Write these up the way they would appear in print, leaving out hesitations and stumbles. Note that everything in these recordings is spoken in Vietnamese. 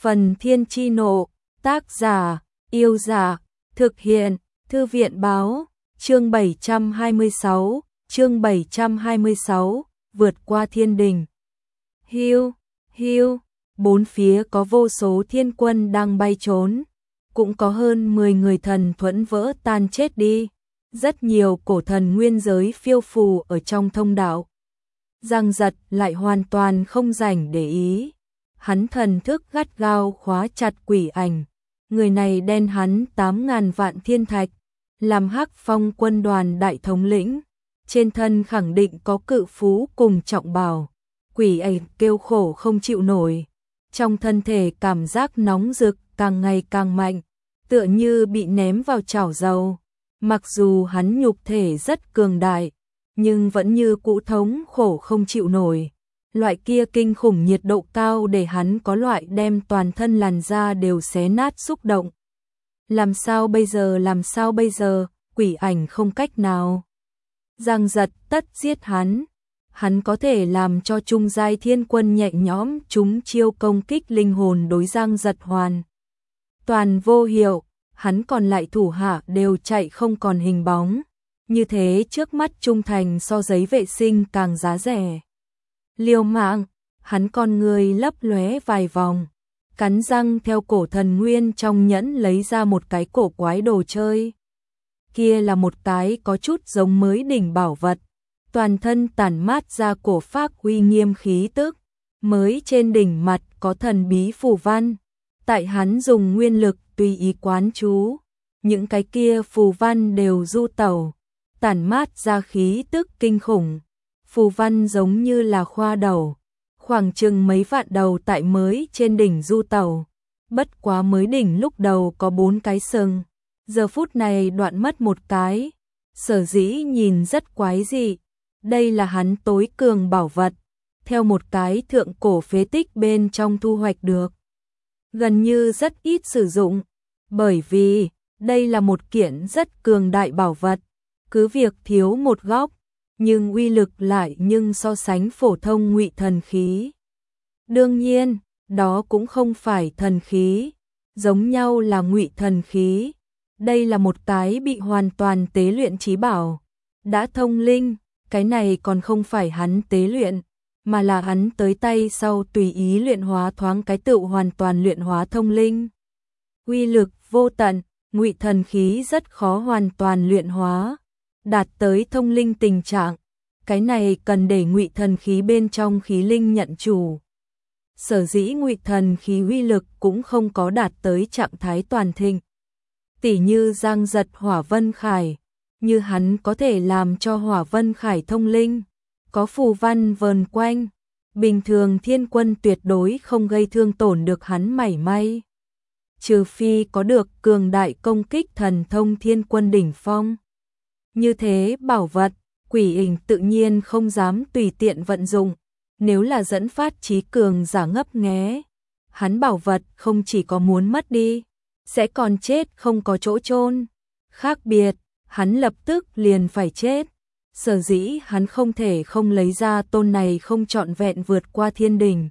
Phần Thiên Chi Nộ, tác giả, Yêu Dạ, thực hiện, Thư viện Báo, chương 726, vượt qua thiên đình. Hiu, bốn phía có vô số thiên quân đang bay trốn, cũng có hơn 10 người thần thuẫn vỡ tan chết đi, rất nhiều cổ thần nguyên giới phiêu phù ở trong thông đạo. Giang Giật lại hoàn toàn không rảnh để ý. Hắn thần thức gắt gao khóa chặt Quỷ Ảnh, người này đen hắn 8.000 vạn thiên thạch, làm Hắc Phong quân đoàn đại thống lĩnh, trên thân khẳng định có cự phú cùng trọng bào. Quỷ Ảnh kêu khổ không chịu nổi, trong thân thể cảm giác nóng rực càng ngày càng mạnh, tựa như bị ném vào chảo dầu. Mặc dù hắn nhục thể rất cường đại, nhưng vẫn như cũ thống khổ không chịu nổi. Loại kia kinh khủng nhiệt độ cao để hắn có loại đem toàn thân làn da đều xé nát xúc động. Làm sao bây giờ, Quỷ Ảnh không cách nào. Giang Giật tất giết hắn. Hắn có thể làm cho trung giai thiên quân nhẹ nhõm chúng chiêu công kích linh hồn đối Giang Giật hoàn toàn vô hiệu, hắn còn lại thủ hạ đều chạy không còn hình bóng. Như thế trước mắt trung thành so giấy vệ sinh càng giá rẻ. Liều mạng, hắn con người lấp lóe vài vòng, cắn răng theo cổ thần nguyên trong nhẫn lấy ra một cái cổ quái đồ chơi. Kia là một cái có chút giống mới đỉnh bảo vật, toàn thân tản mát ra cổ phác uy nghiêm khí tức, mới trên đỉnh mặt có thần bí phù văn. Tại hắn dùng nguyên lực tùy ý quán chú, những cái kia phù văn đều du tẩu, tản mát ra khí tức kinh khủng. Phù văn giống như là khoa đầu, khoảng chừng mấy vạn đầu tại mới trên đỉnh du tẩu. Bất quá mới đỉnh lúc đầu có 4 cái sừng, giờ phút này đoạn mất một cái, sở dĩ nhìn rất quái dị. Đây là hắn tối cường bảo vật, theo một cái thượng cổ phế tích bên trong thu hoạch được. Gần như rất ít sử dụng, bởi vì đây là một kiện rất cường đại bảo vật, cứ việc thiếu một góc, nhưng uy lực lại nhưng so sánh phổ thông ngụy thần khí. Đương nhiên, đó cũng không phải thần khí, giống nhau là ngụy thần khí. Đây là một cái bị hoàn toàn tế luyện chí bảo, đã thông linh, cái này còn không phải hắn tế luyện, mà là hắn tới tay sau tùy ý luyện hóa thoáng cái tựu hoàn toàn luyện hóa thông linh. Uy lực vô tận, ngụy thần khí rất khó hoàn toàn luyện hóa, đạt tới thông linh tình trạng, cái này cần để ngụy thần khí bên trong khí linh nhận chủ. Sở dĩ ngụy thần khí uy lực cũng không có đạt tới trạng thái toàn thịnh. Tỉ như Giang Giật Hỏa Vân Khải, như hắn có thể làm cho Hỏa Vân Khải thông linh, có phù văn vờn quanh, bình thường thiên quân tuyệt đối không gây thương tổn được hắn mảy may. Trừ phi có được cường đại công kích thần thông thiên quân đỉnh phong. Như thế bảo vật, Quỷ Ảnh tự nhiên không dám tùy tiện vận dụng, nếu là dẫn phát trí cường giả ngấp nghé. Hắn bảo vật không chỉ có muốn mất đi, sẽ còn chết không có chỗ chôn. Khác biệt, hắn lập tức liền phải chết. Sở dĩ hắn không thể không lấy ra tôn này không trọn vẹn vượt qua thiên đình.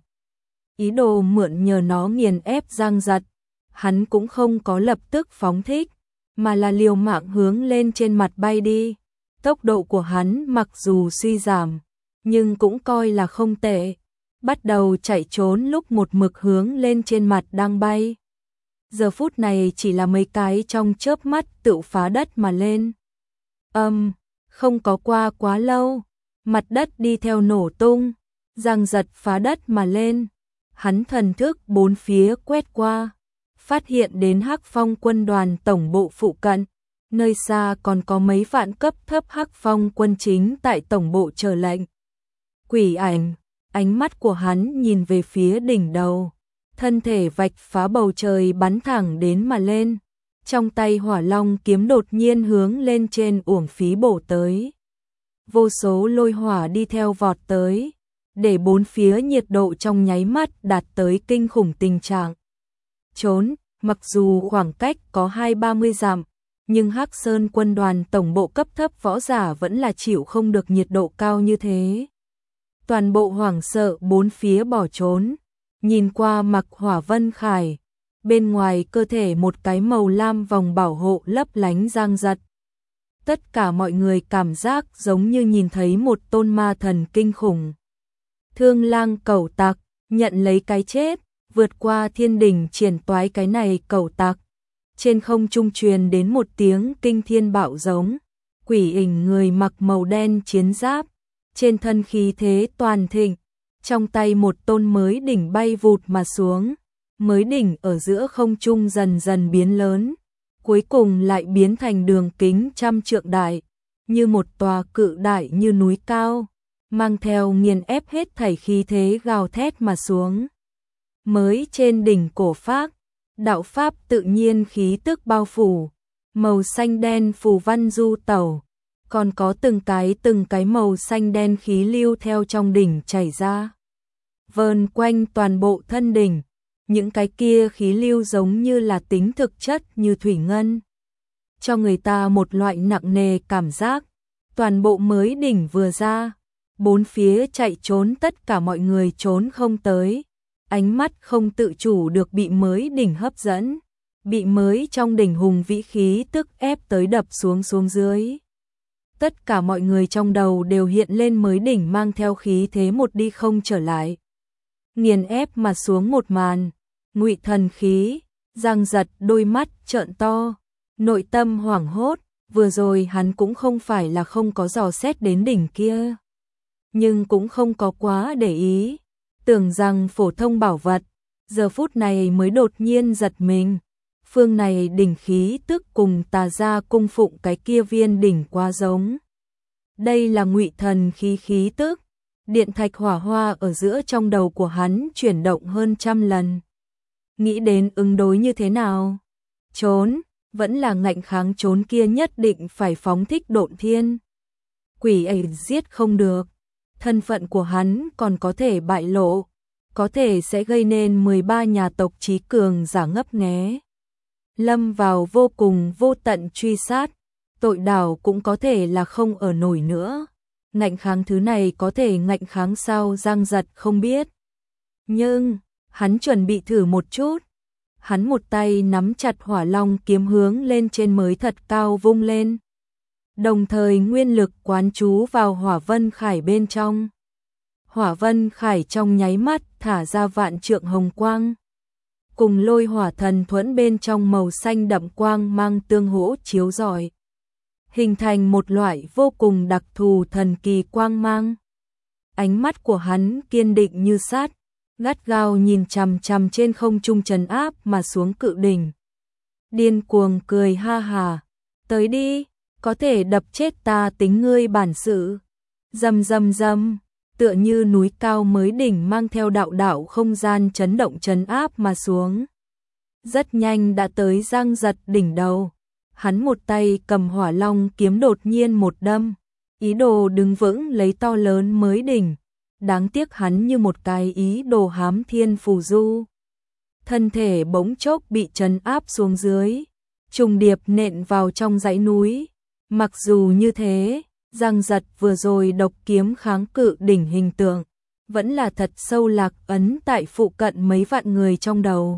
Ý đồ mượn nhờ nó nghiền ép Giang Giật, hắn cũng không có lập tức phóng thích, mà là liều mạng hướng lên trên mặt bay đi. Tốc độ của hắn mặc dù suy giảm, nhưng cũng coi là không tệ. Bắt đầu chạy trốn lúc một mực hướng lên trên mặt đang bay. Giờ phút này chỉ là mấy cái trong chớp mắt tựu phá đất mà lên. Không có qua quá lâu, mặt đất đi theo nổ tung, Giang Giật phá đất mà lên. Hắn thần thức bốn phía quét qua, phát hiện đến Hắc Phong quân đoàn tổng bộ phụ cận, nơi xa còn có mấy vạn cấp thấp Hắc Phong quân chính tại tổng bộ chờ lệnh. Quỷ Ảnh, ánh mắt của hắn nhìn về phía đỉnh đầu, thân thể vạch phá bầu trời bắn thẳng đến mà lên. Trong tay Hỏa Long kiếm đột nhiên hướng lên trên uổng phí bổ tới. Vô số lôi hỏa đi theo vọt tới, để bốn phía nhiệt độ trong nháy mắt đạt tới kinh khủng tình trạng. Trốn, mặc dù khoảng cách có 20-30 dặm, nhưng Hắc Sơn quân đoàn tổng bộ cấp thấp võ giả vẫn là chịu không được nhiệt độ cao như thế. Toàn bộ hoảng sợ bốn phía bỏ trốn, nhìn qua Mạc Hỏa Vân Khải, bên ngoài cơ thể một cái màu lam vòng bảo hộ lấp lánh giang giật. Tất cả mọi người cảm giác giống như nhìn thấy một tôn ma thần kinh khủng. Thương Lang cẩu tặc, nhận lấy cái chết, vượt qua thiên đỉnh triển toái cái này cẩu tặc. Trên không trung truyền đến một tiếng kinh thiên bạo giống, quỷ ảnh người mặc màu đen chiến giáp, trên thân khí thế toàn thịnh, trong tay một tôn mới đỉnh bay vụt mà xuống, mới đỉnh ở giữa không trung dần dần biến lớn, cuối cùng lại biến thành đường kính trăm trượng đại, như một tòa cự đại như núi cao, mang theo nghiền ép hết thảy khí thế gào thét mà xuống. Mới trên đỉnh cổ phác, đạo pháp tự nhiên khí tức bao phủ, màu xanh đen phù văn du tẩu, còn có từng cái màu xanh đen khí lưu theo trong đỉnh chảy ra, vờn quanh toàn bộ thân đỉnh. Những cái kia khí lưu giống như là tính thực chất như thủy ngân, cho người ta một loại nặng nề cảm giác. Toàn bộ mới đỉnh vừa ra, bốn phía chạy trốn tất cả mọi người trốn không tới, ánh mắt không tự chủ được bị mới đỉnh hấp dẫn, bị mới trong đỉnh hùng vĩ khí tức ép tới đập xuống dưới. Tất cả mọi người trong đầu đều hiện lên mới đỉnh mang theo khí thế một đi không trở lại, nghiền ép mà xuống một màn. Ngụy thần khí, Giang Giật đôi mắt trợn to, nội tâm hoảng hốt, vừa rồi hắn cũng không phải là không có dò xét đến đỉnh kia, nhưng cũng không có quá để ý, tưởng rằng phổ thông bảo vật, giờ phút này mới đột nhiên giật mình, phương này đỉnh khí tức cùng Tà gia cung phụng cái kia viên đỉnh quá giống. Đây là Ngụy thần khí khí tức, điện thạch hỏa hoa ở giữa trong đầu của hắn chuyển động hơn 100 lần. Nghĩ đến ứng đối như thế nào? Trốn, vẫn là ngạnh kháng trốn kia nhất định phải phóng thích độn thiên. Quỷ ấy giết không được, thân phận của hắn còn có thể bại lộ, có thể sẽ gây nên 13 nhà tộc trí cường giả ngấp nghé. Lâm vào vô cùng vô tận truy sát, tội đảo cũng có thể là không ở nổi nữa. Ngạnh kháng thứ này có thể ngạnh kháng sao Giang Giật không biết. Nhưng hắn chuẩn bị thử một chút. Hắn một tay nắm chặt hỏa long kiếm hướng lên trên mới thật cao vung lên. Đồng thời nguyên lực quán chú vào hỏa vân khải bên trong. Hỏa vân khải trong nháy mắt thả ra vạn trượng hồng quang. Cùng lôi hỏa thần thuẫn bên trong màu xanh đậm quang mang tương hỗ chiếu rọi, hình thành một loại vô cùng đặc thù thần kỳ quang mang. Ánh mắt của hắn kiên định như sắt, gắt gao nhìn chằm chằm trên không trung trấn áp mà xuống cự đỉnh. Điên cuồng cười ha hà, tới đi, có thể đập chết ta tính ngươi bản sự. Rầm rầm rầm, tựa như núi cao mới đỉnh mang theo đạo đạo không gian chấn động trấn áp mà xuống. Rất nhanh đã tới Giang Giật đỉnh đầu. Hắn một tay cầm hỏa long kiếm đột nhiên một đâm, ý đồ đứng vững lấy to lớn mới đỉnh. Đáng tiếc hắn như một cái ý đồ hám thiên phù du. Thân thể bỗng chốc bị trấn áp xuống dưới, trùng điệp nện vào trong dãy núi. Mặc dù như thế, Giang Giật vừa rồi độc kiếm kháng cự đỉnh hình tượng, vẫn là thật sâu lạc ấn tại phụ cận mấy vạn người trong đầu.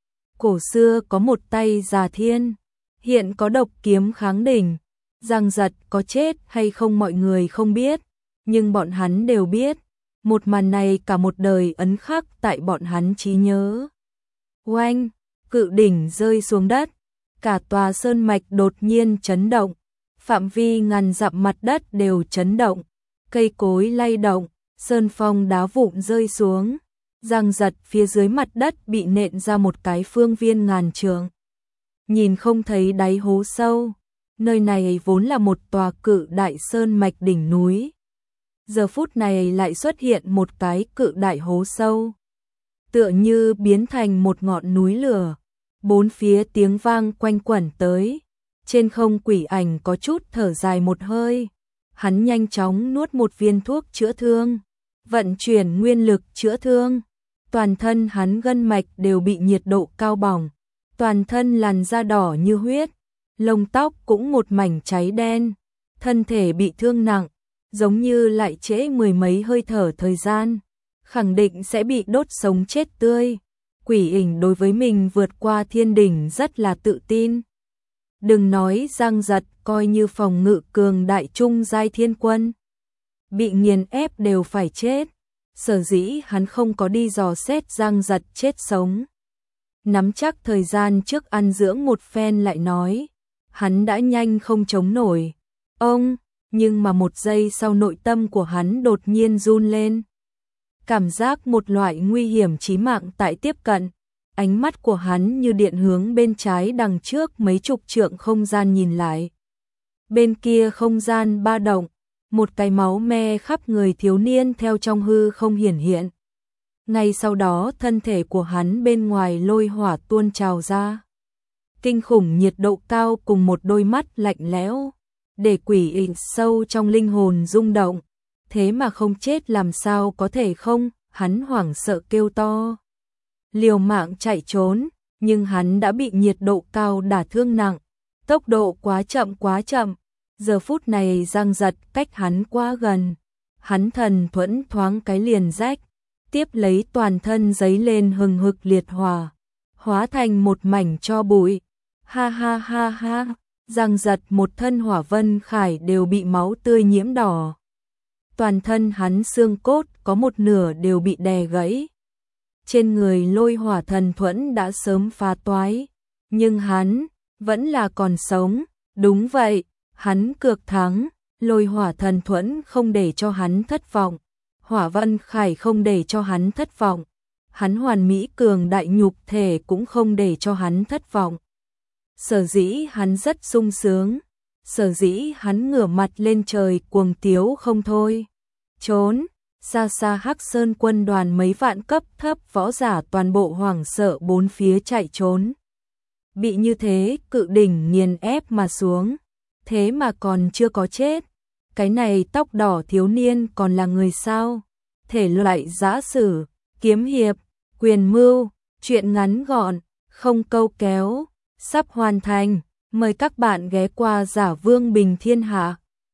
Cổ xưa có một tay già thiên, hiện có độc kiếm kháng đỉnh. Giang Giật có chết hay không mọi người không biết, nhưng bọn hắn đều biết. Một màn này cả một đời ấn khắc tại bọn hắn trí nhớ. Oanh, cự đỉnh rơi xuống đất, cả tòa sơn mạch đột nhiên chấn động, phạm vi ngàn dặm mặt đất đều chấn động, cây cối lay động, sơn phong đá vụn rơi xuống. Giang Giật phía dưới mặt đất bị nện ra một cái phương viên ngàn trượng, nhìn không thấy đáy hố sâu. Nơi này vốn là một tòa cự đại sơn mạch đỉnh núi, giờ phút này lại xuất hiện một cái cự đại hố sâu, tựa như biến thành một ngọn núi lửa. Bốn phía tiếng vang quanh quẩn tới, trên không quỷ ảnh có chút thở dài một hơi. Hắn nhanh chóng nuốt một viên thuốc chữa thương, vận chuyển nguyên lực chữa thương. Toàn thân hắn gân mạch đều bị nhiệt độ cao bỏng, toàn thân làn da đỏ như huyết, lông tóc cũng một mảnh cháy đen, thân thể bị thương nặng, giống như lại trễ mười mấy hơi thở thời gian. khẳng định sẽ bị đốt sống chết tươi. Quỷ Ảnh đối với mình vượt qua thiên đỉnh rất là tự tin. Đừng nói Giang Giật, coi như phòng ngự cường đại trung giai thiên quân, bị nghiền ép đều phải chết. Sở dĩ hắn không có đi dò xét Giang Giật chết sống. Nắm chắc thời gian trước ăn dưỡng một phen lại nói, hắn đã nhanh không chống nổi. Ông, nhưng mà một giây sau nội tâm của hắn đột nhiên run lên. Cảm giác một loại nguy hiểm chí mạng tại tiếp cận. Ánh mắt của hắn như điện hướng bên trái đằng trước mấy chục trượng không gian nhìn lại. Bên kia không gian ba động, một cái máu me khắp người thiếu niên theo trong hư không hiển hiện. Ngay sau đó thân thể của hắn bên ngoài lôi hỏa tuôn trào ra. Kinh khủng nhiệt độ cao cùng một đôi mắt lạnh lẽo, để Quỷ Ảnh sâu trong linh hồn rung động. Thế mà không chết làm sao có thể không, hắn hoảng sợ kêu to. Liều mạng chạy trốn, nhưng hắn đã bị nhiệt độ cao đả thương nặng. Tốc độ quá chậm quá chậm. Giờ phút này Giang Giật cách hắn quá gần. Hắn thần thuẫn thoáng cái liền rách, tiếp lấy toàn thân giấy lên hừng hực liệt hỏa, hóa thành một mảnh tro bụi. Ha ha ha ha, Giang Giật một thân hỏa vân khải đều bị máu tươi nhiễm đỏ. Toàn thân hắn xương cốt có một nửa đều bị đè gãy. Trên người lôi hỏa thần thuẫn đã sớm phá toái, nhưng hắn vẫn là còn sống. Đúng vậy, hắn cược thắng, lôi hỏa thần thuẫn không để cho hắn thất vọng, hỏa vân khải không để cho hắn thất vọng, hắn hoàn mỹ cường đại nhục thể cũng không để cho hắn thất vọng. Sở dĩ hắn rất sung sướng, sở dĩ hắn ngửa mặt lên trời cuồng tiếu không thôi. Trốn, xa xa Hắc Sơn quân đoàn mấy vạn cấp thấp võ giả toàn bộ hoảng sợ bốn phía chạy trốn. Bị như thế cự đỉnh nghiền ép mà xuống, thế mà còn chưa có chết. Cái này tóc đỏ thiếu niên còn là người sao? Thể loại giã sử, kiếm hiệp, quyền mưu, truyện ngắn gọn, không câu kéo, sắp hoàn thành. Mời các bạn ghé qua Giả Vương Bình Thiên Hạ.